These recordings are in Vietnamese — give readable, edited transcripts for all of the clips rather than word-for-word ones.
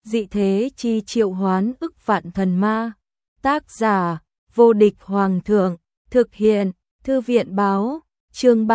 dị thế chi triệu hoán ức vạn thần ma. Tác giả, vô địch hoàng thượng, thực hiện, thư viện báo, chương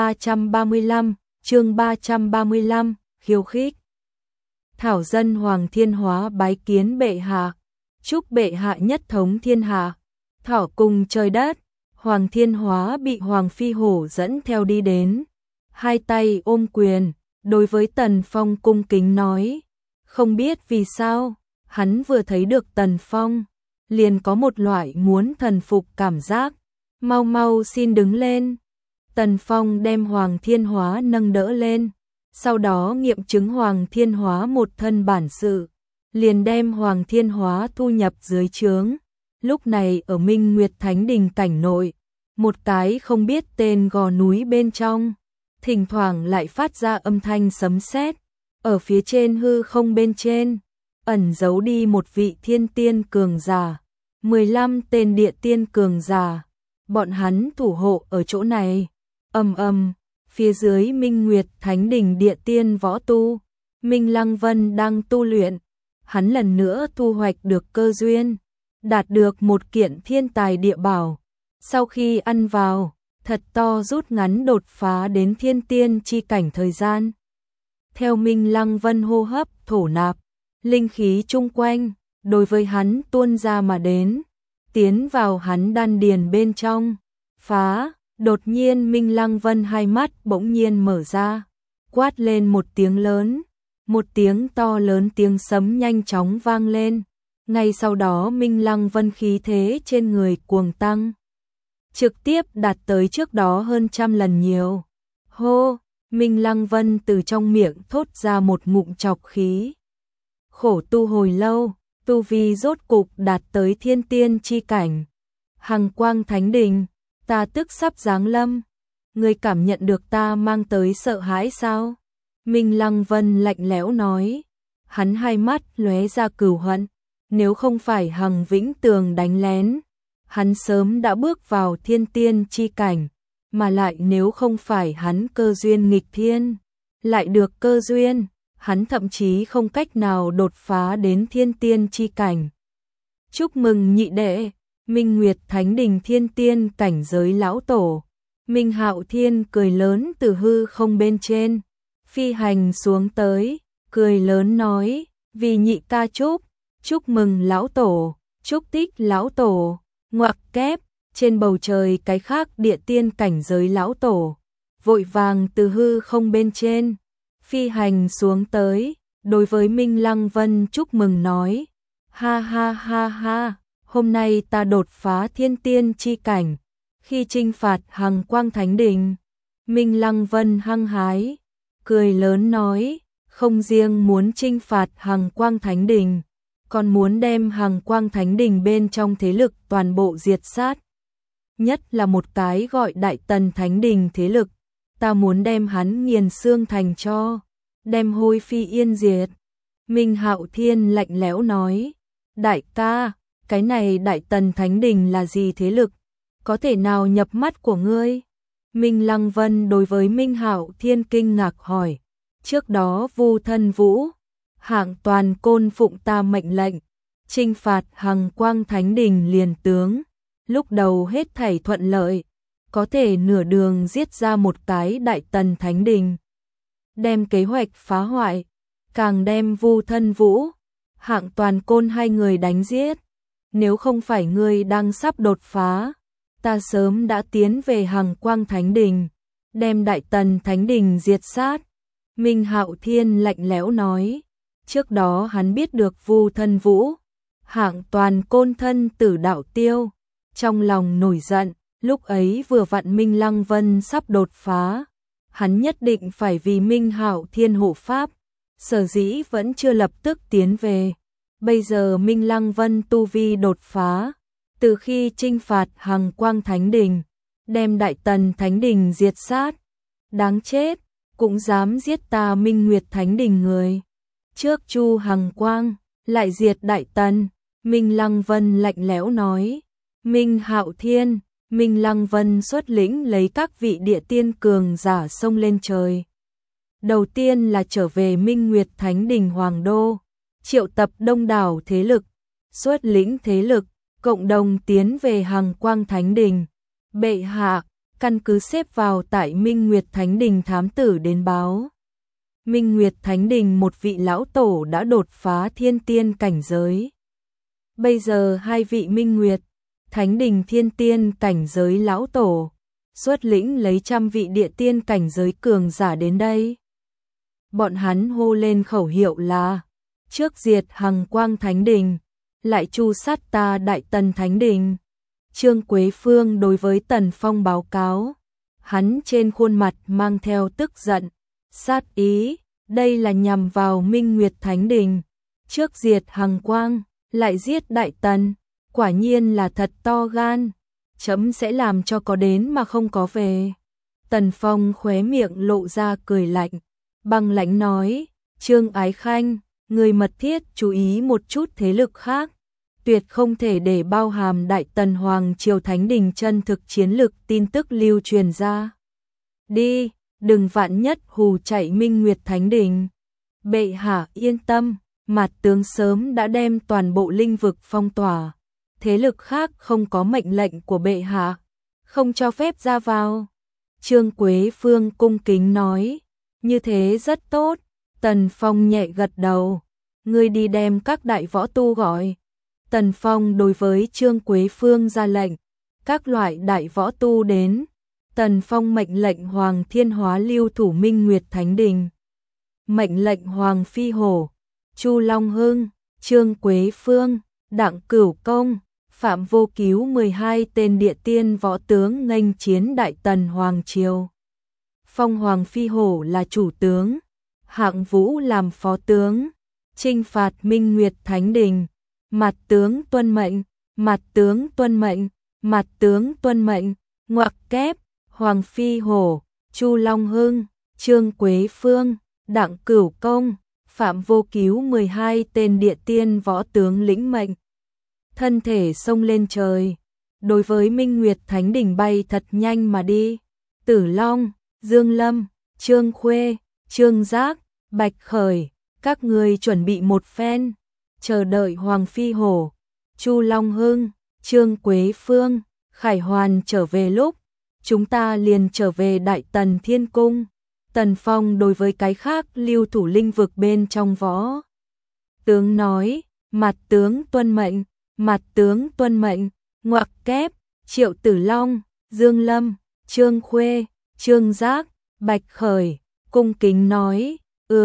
335, khiêu khích. Thảo dân Hoàng Thiên Hóa bái kiến bệ hạ, chúc bệ hạ nhất thống thiên hạ, thọ cùng trời đất. Hoàng Thiên Hóa bị Hoàng Phi Hổ dẫn theo đi đến, hai tay ôm quyền, đối với Tần Phong cung kính nói. Không biết vì sao, hắn vừa thấy được Tần Phong, liền có một loại muốn thần phục cảm giác. Mau mau xin đứng lên. Tần Phong đem Hoàng Thiên Hóa nâng đỡ lên, sau đó nghiệm chứng Hoàng Thiên Hóa một thân bản sự, liền đem Hoàng Thiên Hóa thu nhập dưới trướng. Lúc này ở Minh Nguyệt Thánh Đình cảnh nội, một cái không biết tên gò núi bên trong, thỉnh thoảng lại phát ra âm thanh sấm sét. Ở phía trên hư không bên trên, ẩn giấu đi một vị thiên tiên cường giả, 15 tên địa tiên cường giả, bọn hắn thủ hộ ở chỗ này. Phía dưới Minh Nguyệt Thánh Đình địa tiên võ tu, Minh Lăng Vân đang tu luyện, hắn lần nữa thu hoạch được cơ duyên, đạt được một kiện thiên tài địa bảo. Sau khi ăn vào, thật to rút ngắn đột phá đến thiên tiên chi cảnh thời gian. Theo Minh Lăng Vân hô hấp thổ nạp, linh khí chung quanh đối với hắn tuôn ra mà đến, tiến vào hắn đan điền bên trong. Phá, đột nhiên Minh Lăng Vân hai mắt bỗng nhiên mở ra, quát lên một tiếng lớn, một tiếng to lớn tiếng sấm nhanh chóng vang lên. Ngay sau đó Minh Lăng Vân khí thế trên người cuồng tăng, trực tiếp đạt tới trước đó hơn 100 lần nhiều. Hô, Minh Lăng Vân từ trong miệng thốt ra một ngụm trọc khí. Khổ tu hồi lâu, tu vi rốt cục đạt tới thiên tiên chi cảnh. Hằng Quang Thánh Đình, ta tức sắp giáng lâm. Ngươi cảm nhận được ta mang tới sợ hãi sao? Minh Lăng Vân lạnh lẽo nói. Hắn hai mắt lóe ra cừu hận. Nếu không phải Hằng Vĩnh Tường đánh lén, hắn sớm đã bước vào thiên tiên chi cảnh. Mà lại nếu không phải hắn cơ duyên nghịch thiên, lại được cơ duyên, hắn thậm chí không cách nào đột phá đến thiên tiên chi cảnh. Chúc mừng nhị đệ, Minh Nguyệt Thánh Đình thiên tiên cảnh giới lão tổ. Minh Hạo Thiên cười lớn từ hư không bên trên, phi hành xuống tới, cười lớn nói, vì nhị ca chúc mừng lão tổ, chúc tích lão tổ. Ngoặc kép, trên bầu trời cái khác địa tiên cảnh giới lão tổ, vội vàng từ hư không bên trên, phi hành xuống tới, đối với Minh Lăng Vân chúc mừng nói, ha ha ha ha, hôm nay ta đột phá thiên tiên chi cảnh, khi chinh phạt Hằng Quang Thánh Đình. Minh Lăng Vân hăng hái, cười lớn nói, không riêng muốn chinh phạt Hằng Quang Thánh Đình, còn muốn đem Hằng Quang Thánh Đình bên trong thế lực toàn bộ diệt sát. Nhất là một cái gọi Đại Tần Thánh Đình thế lực, ta muốn đem hắn nghiền xương thành tro, đem hôi phi yên diệt. Minh Hạo Thiên lạnh lẽo nói, đại ca, cái này Đại Tần Thánh Đình là gì thế lực, có thể nào nhập mắt của ngươi? Minh Lăng Vân đối với Minh Hạo Thiên kinh ngạc hỏi, trước đó Vu Thân Vũ, Hạng Toàn Côn phụng ta mệnh lệnh, chinh phạt Hằng Quang Thánh Đình liền tướng. Lúc đầu hết thảy thuận lợi, có thể nửa đường giết ra một cái Đại Tần Thánh Đình, đem kế hoạch phá hoại, càng đem Vu Thân Vũ, Hạng Toàn Côn hai người đánh giết. Nếu không phải ngươi đang sắp đột phá, ta sớm đã tiến về Hằng Quang Thánh Đình, đem Đại Tần Thánh Đình diệt sát. Minh Hạo Thiên lạnh lẽo nói, trước đó hắn biết được Vu Thân Vũ, Hạng Toàn Côn thân tử đạo tiêu, trong lòng nổi giận, lúc ấy vừa vặn Minh Lăng Vân sắp đột phá, hắn nhất định phải vì Minh Hạo Thiên hộ pháp, sở dĩ vẫn chưa lập tức tiến về. Bây giờ Minh Lăng Vân tu vi đột phá, từ khi chinh phạt Hằng Quang Thánh Đình, đem Đại Tần Thánh Đình diệt sát, đáng chết, cũng dám giết ta Minh Nguyệt Thánh Đình người. Trước Chu Hằng Quang, lại diệt Đại Tần. Minh Lăng Vân lạnh lẽo nói. Minh Hạo Thiên, Minh Lăng Vân xuất lĩnh lấy các vị địa tiên cường giả xông lên trời. Đầu tiên là trở về Minh Nguyệt Thánh Đình Hoàng Đô, triệu tập đông đảo thế lực, xuất lĩnh thế lực, cộng đồng tiến về Hằng Quang Thánh Đình. Bệ hạ, căn cứ xếp vào tại Minh Nguyệt Thánh Đình thám tử đến báo. Minh Nguyệt Thánh Đình một vị lão tổ đã đột phá thiên tiên cảnh giới. Bây giờ hai vị Minh Nguyệt Thánh Đình thiên tiên cảnh giới lão tổ, xuất lĩnh lấy trăm vị địa tiên cảnh giới cường giả đến đây. Bọn hắn hô lên khẩu hiệu là trước diệt Hằng Quang Thánh Đình, lại tru sát ta Đại Tần Thánh Đình. Trương Quế Phương đối với Tần Phong báo cáo, hắn trên khuôn mặt mang theo tức giận, sát ý, đây là nhằm vào Minh Nguyệt Thánh Đình, trước diệt Hằng Quang, lại giết Đại Tần, quả nhiên là thật to gan, chấm sẽ làm cho có đến mà không có về. Tần Phong khóe miệng lộ ra cười lạnh, băng lãnh nói, Trương Ái Khanh, người mật thiết chú ý một chút thế lực khác, tuyệt không thể để bao hàm Đại Tần Hoàng Triều Thánh Đình chân thực chiến lực tin tức lưu truyền ra. Đi, đừng vạn nhất hù chạy Minh Nguyệt Thánh Đình. Bệ hạ yên tâm, Mạt tướng sớm đã đem toàn bộ linh vực phong tỏa, thế lực khác không có mệnh lệnh của bệ hạ, không cho phép ra vào. Trương Quế Phương cung kính nói, như thế rất tốt. Tần Phong nhẹ gật đầu, ngươi đi đem các đại võ tu gọi. Tần Phong đối với Trương Quế Phương ra lệnh, các loại đại võ tu đến. Tần Phong mệnh lệnh Hoàng Thiên Hóa lưu thủ Minh Nguyệt Thánh Đình, mệnh lệnh Hoàng Phi Hổ, Chu Long Hưng, Trương Quế Phương, Đặng Cửu Công, Phạm Vô Cứu 12 tên địa tiên võ tướng nghênh chiến Đại Tần Hoàng Triều. Phong Hoàng Phi Hổ là chủ tướng, Hạng Vũ làm phó tướng, chinh phạt Minh Nguyệt Thánh Đình. Mạt tướng tuân mệnh, Mạt tướng tuân mệnh, Mạt tướng tuân mệnh. Ngoặc kép, Hoàng Phi Hổ, Chu Long Hưng, Trương Quế Phương, Đặng Cửu Công, Phạm Vô Cứu 12 tên địa tiên võ tướng lĩnh mệnh. Thân thể xông lên trời, đối với Minh Nguyệt Thánh Đình bay thật nhanh mà đi. Tử Long, Dương Lâm, Trương Khuê, Trương Giác, Bạch Khởi, các người chuẩn bị một phen, chờ đợi Hoàng Phi Hổ, Chu Long Hưng, Trương Quế Phương, Khải Hoàn trở về lúc, chúng ta liền trở về Đại Tần Thiên Cung. Tần Phong đối với cái khác lưu thủ linh vực bên trong võ tướng nói, Mạt tướng tuân mệnh, Mạt tướng tuân mệnh. Ngoặc kép, Triệu Tử Long, Dương Lâm, Trương Khuê, Trương Giác, Bạch Khởi, cung kính nói,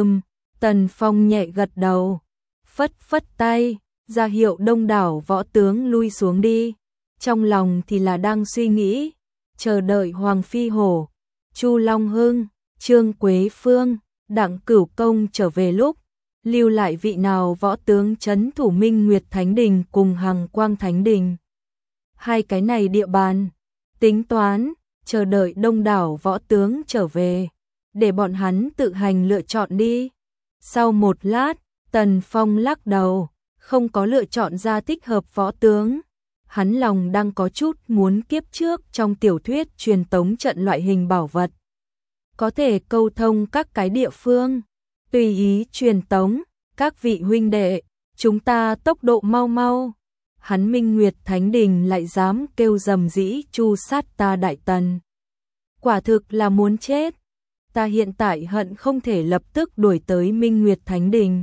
Tần Phong nhẹ gật đầu, phất phất tay, ra hiệu đông đảo võ tướng lui xuống đi. Trong lòng thì là đang suy nghĩ, chờ đợi Hoàng Phi Hổ, Chu Long Hưng, Trương Quế Phương, Đặng Cửu Công trở về lúc, lưu lại vị nào võ tướng trấn thủ Minh Nguyệt Thánh Đình cùng Hằng Quang Thánh Đình. Hai cái này địa bàn, tính toán, chờ đợi đông đảo võ tướng trở về, để bọn hắn tự hành lựa chọn đi. Sau một lát, Tần Phong lắc đầu, không có lựa chọn ra thích hợp võ tướng. Hắn lòng đang có chút muốn kiếp trước trong tiểu thuyết truyền tống trận loại hình bảo vật, có thể câu thông các cái địa phương, tùy ý truyền tống. Các vị huynh đệ, chúng ta tốc độ mau mau. Hắn Minh Nguyệt Thánh Đình lại dám kêu rầm rĩ tru sát ta Đại Tần, quả thực là muốn chết. Ta hiện tại hận không thể lập tức đuổi tới Minh Nguyệt Thánh Đình,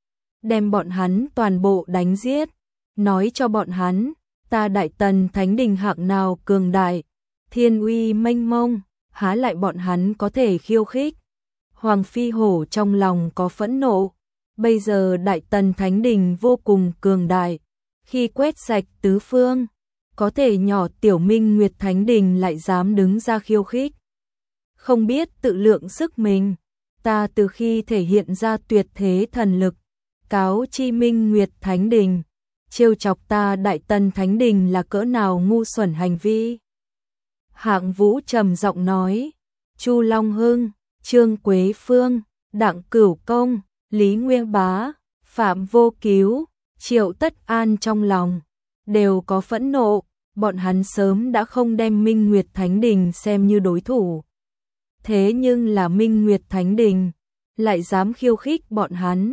đem bọn hắn toàn bộ đánh giết, nói cho bọn hắn, ta Đại Tần Thánh Đình hạng nào cường đại, thiên uy mênh mông, há lại bọn hắn có thể khiêu khích. Hoàng Phi Hổ trong lòng có phẫn nộ, bây giờ Đại Tần Thánh Đình vô cùng cường đại, khi quét sạch tứ phương, có thể nhỏ tiểu Minh Nguyệt Thánh Đình lại dám đứng ra khiêu khích, không biết tự lượng sức mình. Ta từ khi thể hiện ra tuyệt thế thần lực, cáo chi Minh Nguyệt Thánh Đình, trêu chọc ta Đại Tần Thánh Đình là cỡ nào ngu xuẩn hành vi. Hạng Vũ trầm giọng nói, Chu Long Hưng, Trương Quế Phương, Đặng Cửu Công, Lý Nguyên Bá, Phạm Vô Cứu, Triệu Tất An trong lòng đều có phẫn nộ, bọn hắn sớm đã không đem Minh Nguyệt Thánh Đình xem như đối thủ. Thế nhưng là Minh Nguyệt Thánh Đình lại dám khiêu khích bọn hắn,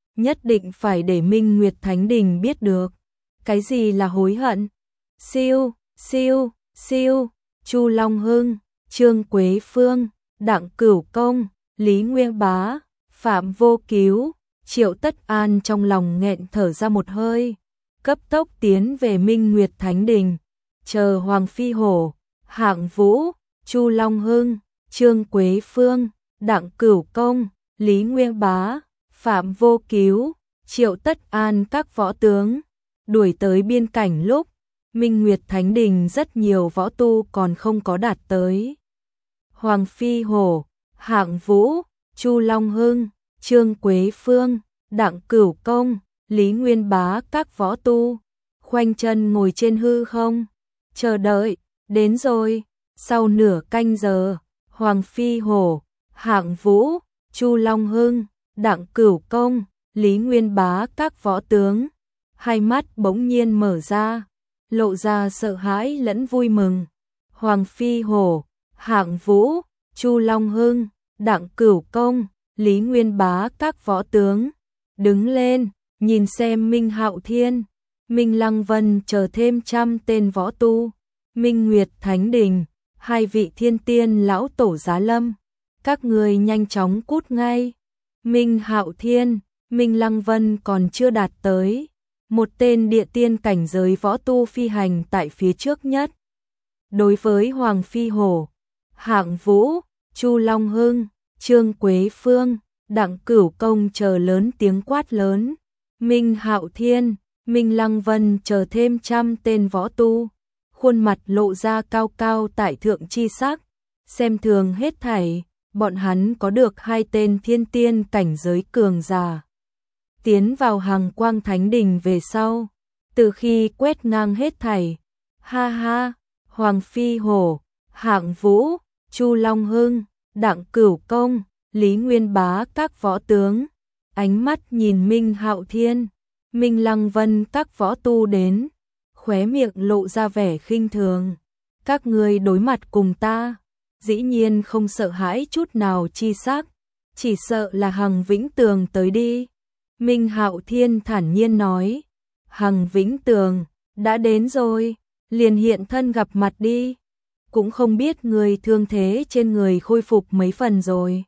nhất định phải để Minh Nguyệt Thánh Đình biết được. Cái gì là hối hận? Siêu, siêu, siêu, Chu Long Hưng, Trương Quế Phương, Đặng Cửu Công, Lý Nguyên Bá, Phạm Vô Cứu, Triệu Tất An trong lòng nghẹn thở ra một hơi, cấp tốc tiến về Minh Nguyệt Thánh Đình, chờ Hoàng Phi Hổ, Hạng Vũ, Chu Long Hưng, Trương Quế Phương, Đặng Cửu Công, Lý Nguyên Bá, Phạm Vô Cứu, Triệu Tất An các võ tướng, đuổi tới biên cảnh lúc Minh Nguyệt Thánh Đình rất nhiều võ tu còn không có đạt tới. Hoàng Phi Hổ, Hạng Vũ, Chu Long Hưng, Trương Quế Phương, Đặng Cửu Công, Lý Nguyên Bá các võ tu, khoanh chân ngồi trên hư không, chờ đợi, đến rồi, sau nửa canh giờ, Hoàng Phi Hổ, Hạng Vũ, Chu Long Hưng, Đặng Cửu Công, Lý Nguyên Bá các võ tướng, hai mắt bỗng nhiên mở ra, lộ ra sợ hãi lẫn vui mừng. Hoàng Phi Hổ, Hạng Vũ, Chu Long Hưng, Đặng Cửu Công, Lý Nguyên Bá các võ tướng, đứng lên, nhìn xem Minh Hạo Thiên, Minh Lăng Vân chờ thêm 100 tên võ tu, Minh Nguyệt Thánh Đình, 2 vị thiên tiên lão tổ giá lâm, các người nhanh chóng cút ngay. Minh Hạo Thiên, Minh Lăng Vân còn chưa đạt tới, một tên địa tiên cảnh giới võ tu phi hành tại phía trước nhất. Đối với Hoàng Phi Hổ, Hạng Vũ, Chu Long Hưng, Trương Quế Phương, Đặng Cửu Công chờ lớn tiếng quát lớn. Minh Hạo Thiên, Minh Lăng Vân chờ thêm 100 tên võ tu, khuôn mặt lộ ra cao cao tại thượng chi sắc, xem thường hết thảy, bọn hắn có được 2 tên thiên tiên cảnh giới cường giả. Tiến vào Hằng Quang Thánh Đình về sau, từ khi quét ngang hết thảy, ha ha, Hoàng Phi Hổ, Hạng Vũ, Chu Long Hưng, Đặng Cửu Công, Lý Nguyên Bá các võ tướng, ánh mắt nhìn Minh Hạo Thiên, Minh Lăng Vân các võ tu đến, khóe miệng lộ ra vẻ khinh thường. Các ngươi đối mặt cùng ta, dĩ nhiên không sợ hãi chút nào chi sắc, chỉ sợ là Hằng Vĩnh Tường tới đi. Minh Hạo Thiên thản nhiên nói, Hằng Vĩnh Tường, đã đến rồi, liền hiện thân gặp mặt đi, cũng không biết người thương thế trên người khôi phục mấy phần rồi.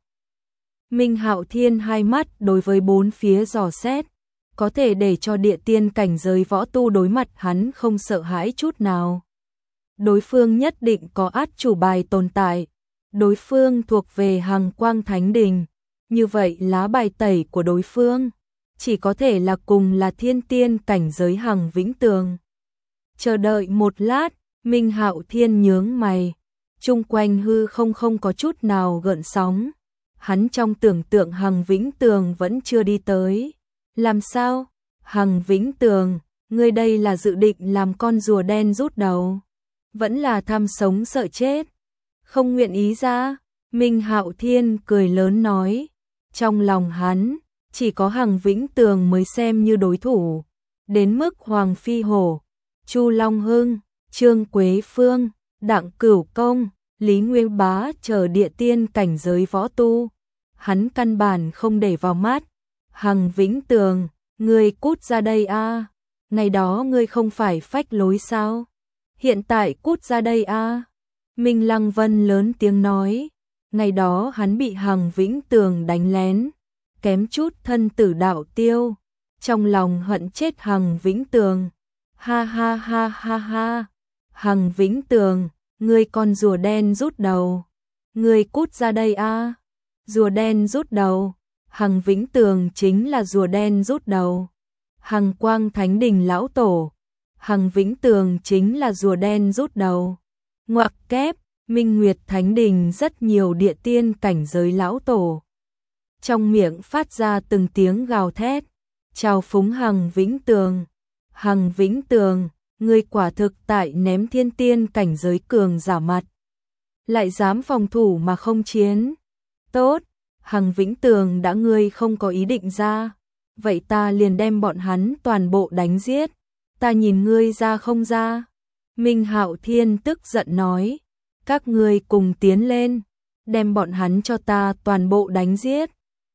Minh Hạo Thiên hai mắt đối với bốn phía dò xét, có thể để cho địa tiên cảnh giới võ tu đối mặt hắn không sợ hãi chút nào. Đối phương nhất định có át chủ bài tồn tại, đối phương thuộc về Hằng Quang Thánh Đình, như vậy lá bài tẩy của đối phương chỉ có thể là cùng là thiên tiên cảnh giới Hằng Vĩnh Tường. Chờ đợi một lát, Minh Hạo Thiên nhướng mày, chung quanh hư không có chút nào gợn sóng. Hắn trong tưởng tượng Hằng Vĩnh Tường vẫn chưa đi tới. Làm sao? Hằng Vĩnh Tường, ngươi đây là dự định làm con rùa đen rút đầu, vẫn là tham sống sợ chết, không nguyện ý ra. Minh Hạo Thiên cười lớn nói, trong lòng hắn chỉ có Hằng Vĩnh Tường mới xem như đối thủ, đến mức Hoàng Phi Hổ, Chu Long Hưng, Trương Quế Phương, Đặng Cửu Công, Lý Nguyên Bá chờ địa tiên cảnh giới võ tu, hắn căn bản không để vào mắt. Hằng Vĩnh Tường, ngươi cút ra đây a, ngày đó ngươi không phải phách lối sao? Hiện tại cút ra đây a. Minh Lăng Vân lớn tiếng nói, ngày đó hắn bị Hằng Vĩnh Tường đánh lén, kém chút thân tử đạo tiêu, trong lòng hận chết Hằng Vĩnh Tường. Ha ha ha ha ha, Hằng Vĩnh Tường, ngươi con rùa đen rút đầu, ngươi cút ra đây a. Rùa đen rút đầu, Hằng Vĩnh Tường chính là rùa đen rút đầu. Hằng Quang Thánh Đình lão tổ, Hằng Vĩnh Tường chính là rùa đen rút đầu. Ngoặc kép, Minh Nguyệt Thánh Đình rất nhiều địa tiên cảnh giới lão tổ, trong miệng phát ra từng tiếng gào thét, chào phúng Hằng Vĩnh Tường. Hằng Vĩnh Tường, ngươi quả thực tại ném thiên tiên cảnh giới cường giả mặt, lại dám phòng thủ mà không chiến. Tốt, Hằng Vĩnh Tường đã ngươi không có ý định ra, vậy ta liền đem bọn hắn toàn bộ đánh giết, ta nhìn ngươi ra không ra. Minh Hạo Thiên tức giận nói, các ngươi cùng tiến lên, đem bọn hắn cho ta toàn bộ đánh giết.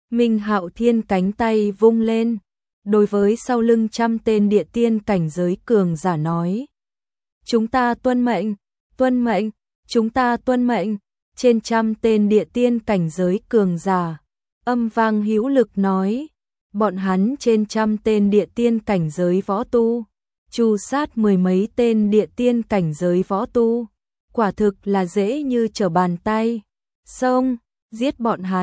Minh Hạo Thiên cánh tay vung lên, đối với sau lưng 100 tên địa tiên cảnh giới cường giả nói. Chúng ta tuân mệnh, chúng ta tuân mệnh, trên 100 tên địa tiên cảnh giới cường giả. Âm vang hữu lực nói, bọn hắn trên 100 tên địa tiên cảnh giới võ tu, tru sát 10 mấy tên địa tiên cảnh giới võ tu, quả thực là dễ như trở bàn tay. Xông, giết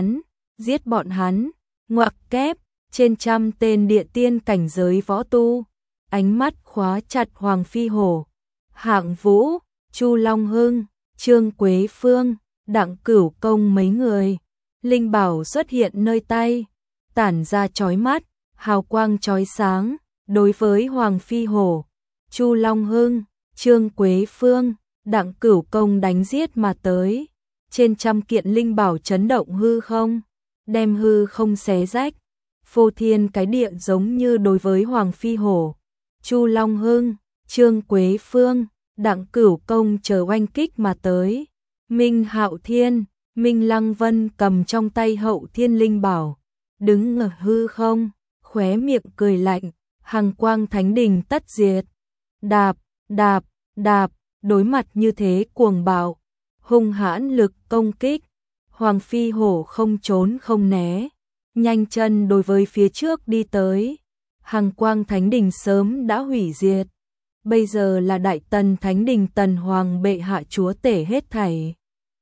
bọn hắn, ngoặc kép, trên 100 tên địa tiên cảnh giới võ tu, ánh mắt khóa chặt Hoàng Phi Hổ, Hạng Vũ, Chu Long Hưng, Trương Quế Phương, Đặng Cửu Công mấy người. Linh bảo xuất hiện nơi tay, tản ra chói mắt, hào quang chói sáng, đối với Hoàng Phi Hổ, Chu Long Hưng, Trương Quế Phương, Đặng Cửu Công đánh giết mà tới. Trên 100 kiện linh bảo chấn động hư không, đem hư không xé rách, phô thiên cái địa giống như đối với Hoàng Phi Hổ, Chu Long Hưng, Trương Quế Phương, Đặng Cửu Công chờ oanh kích mà tới. Minh Hạo Thiên, Minh Lăng Vân cầm trong tay Hậu Thiên linh bảo, đứng ở hư không, khóe miệng cười lạnh, hằng quang thánh đình tất diệt. Đạp, đạp, đạp, đối mặt như thế cuồng bạo, hung hãn lực công kích, Hoàng Phi Hổ không trốn không né, nhanh chân đối với phía trước đi tới. Hằng quang thánh đình sớm đã hủy diệt, bây giờ là Đại Tần Thánh Đình Tần Hoàng bệ hạ chúa tể hết thảy.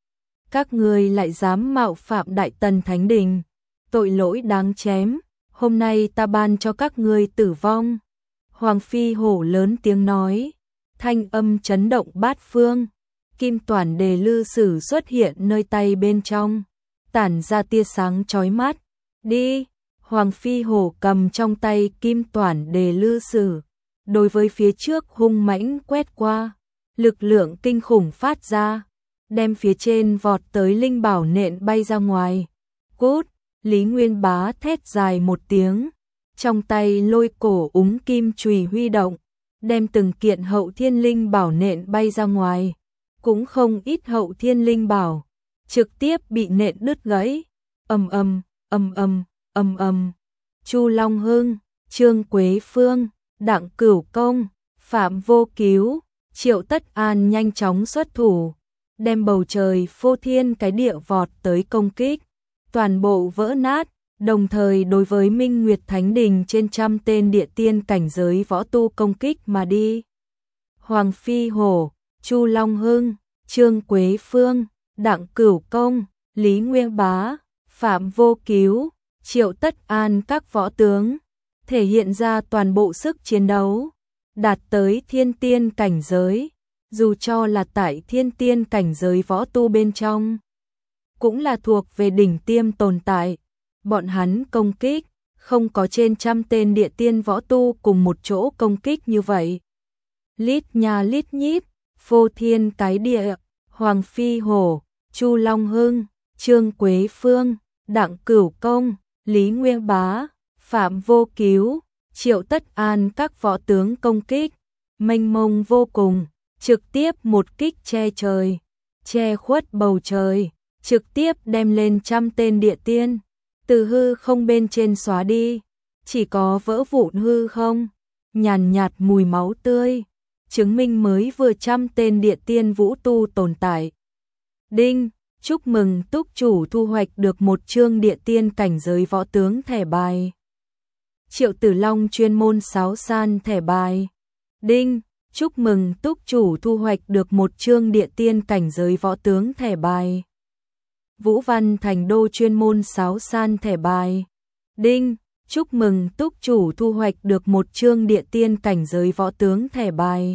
Các ngươi lại dám mạo phạm Đại Tần Thánh Đình, tội lỗi đáng chém, hôm nay ta ban cho các ngươi tử vong. Hoàng Phi Hổ lớn tiếng nói, thanh âm chấn động bát phương, kim toản đề lư sử xuất hiện nơi tay bên trong, tản ra tia sáng chói mắt. Đi, Hoàng Phi Hổ cầm trong tay kim toản đề lư sử, đối với phía trước hung mãnh quét qua, lực lượng kinh khủng phát ra, đem phía trên vọt tới linh bảo nện bay ra ngoài. Cút, Lý Nguyên Bá thét dài một tiếng, trong tay lôi cổ úng kim chùy huy động, đem từng kiện Hậu Thiên linh bảo nện bay ra ngoài, cũng không ít Hậu Thiên linh bảo trực tiếp bị nện đứt gãy. Ầm ầm, ầm ầm, ầm ầm. Chu Long Hưng, Trương Quế Phương, Đặng Cửu Công, Phạm Vô Cứu, Triệu Tất An nhanh chóng xuất thủ, đem bầu trời phô thiên cái địa vọt tới công kích, toàn bộ vỡ nát, đồng thời đối với Minh Nguyệt Thánh Đình trên 100 tên địa tiên cảnh giới võ tu công kích mà đi. Hoàng Phi Hổ, Chu Long Hưng, Trương Quế Phương, Đặng Cửu Công, Lý Nguyên Bá, Phạm Vô Cứu, Triệu Tất An các võ tướng, thể hiện ra toàn bộ sức chiến đấu, đạt tới thiên tiên cảnh giới, dù cho là tại thiên tiên cảnh giới võ tu bên trong, cũng là thuộc về đỉnh tiêm tồn tại. Bọn hắn công kích, không có trên 100 tên địa tiên võ tu cùng một chỗ công kích như vậy. Lít nhà lít nhít, phô thiên cái địa, Hoàng Phi Hổ, Chu Long Hưng, Trương Quế Phương, Đặng Cửu Công, Lý Nguyên Bá, Phạm Vô Cứu, Triệu Tất An các võ tướng công kích, mênh mông vô cùng, trực tiếp một kích che trời, che khuất bầu trời, trực tiếp đem lên 100 tên địa tiên, từ hư không bên trên xóa đi, chỉ có vỡ vụn hư không, nhàn nhạt mùi máu tươi, chứng minh mới vừa 100 tên địa tiên vũ tu tồn tại. Đinh, chúc mừng túc chủ thu hoạch được một chương địa tiên cảnh giới võ tướng thẻ bài. Triệu Tử Long chuyên môn 6 san thẻ bài. Đinh, chúc mừng túc chủ thu hoạch được một chương địa tiên cảnh giới võ tướng thẻ bài. Vũ Văn Thành Đô chuyên môn 6 san thẻ bài. Đinh, chúc mừng túc chủ thu hoạch được một chương địa tiên cảnh giới võ tướng thẻ bài.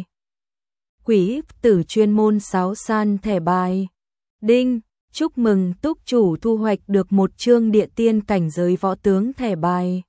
Quỷ Tử chuyên môn 6 san thẻ bài. Đinh, chúc mừng túc chủ thu hoạch được một chương địa tiên cảnh giới võ tướng thẻ bài.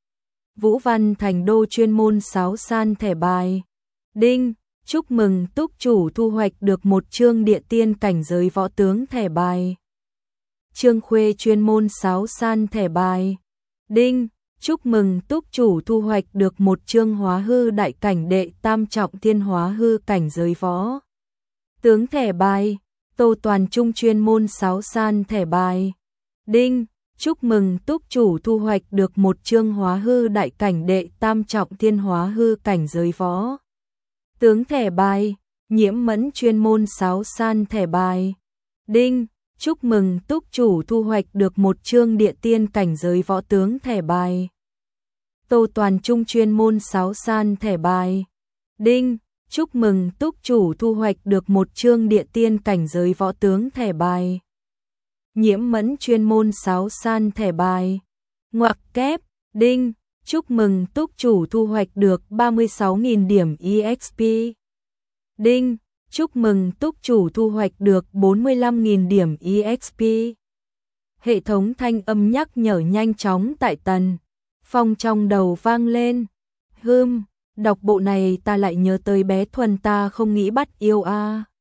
Vũ Văn Thành Đô chuyên môn 6 san thẻ bài. Đinh, chúc mừng túc chủ thu hoạch được một chương địa tiên cảnh giới võ tướng thẻ bài. Trương Khuê chuyên môn 6 san thẻ bài. Đinh, chúc mừng túc chủ thu hoạch được một chương hóa hư đại cảnh đệ tam trọng thiên hóa hư cảnh giới võ tướng thẻ bài. Tô Toàn Trung chuyên môn 6 san thẻ bài. Đinh, chúc mừng túc chủ thu hoạch được một chương hóa hư đại cảnh đệ tam trọng thiên hóa hư cảnh giới võ tướng thẻ bài, nhiễm mẫn chuyên môn sáo san thẻ bài. Đinh, chúc mừng túc chủ thu hoạch được một chương địa tiên cảnh giới võ tướng thẻ bài. Tô Toàn Trung chuyên môn sáo san thẻ bài. Đinh, chúc mừng túc chủ thu hoạch được một chương địa tiên cảnh giới võ tướng thẻ bài. Nhiễm mẫn chuyên môn sáo san thẻ bài. Ngoặc kép, đinh, chúc mừng túc chủ thu hoạch được 36.000 điểm EXP. Đinh, chúc mừng túc chủ thu hoạch được 45.000 điểm EXP. Hệ thống thanh âm nhắc nhở nhanh chóng tại Tần Phong trong đầu vang lên. Đọc bộ này ta lại nhớ tới bé Thuần ta không nghĩ bắt yêu a.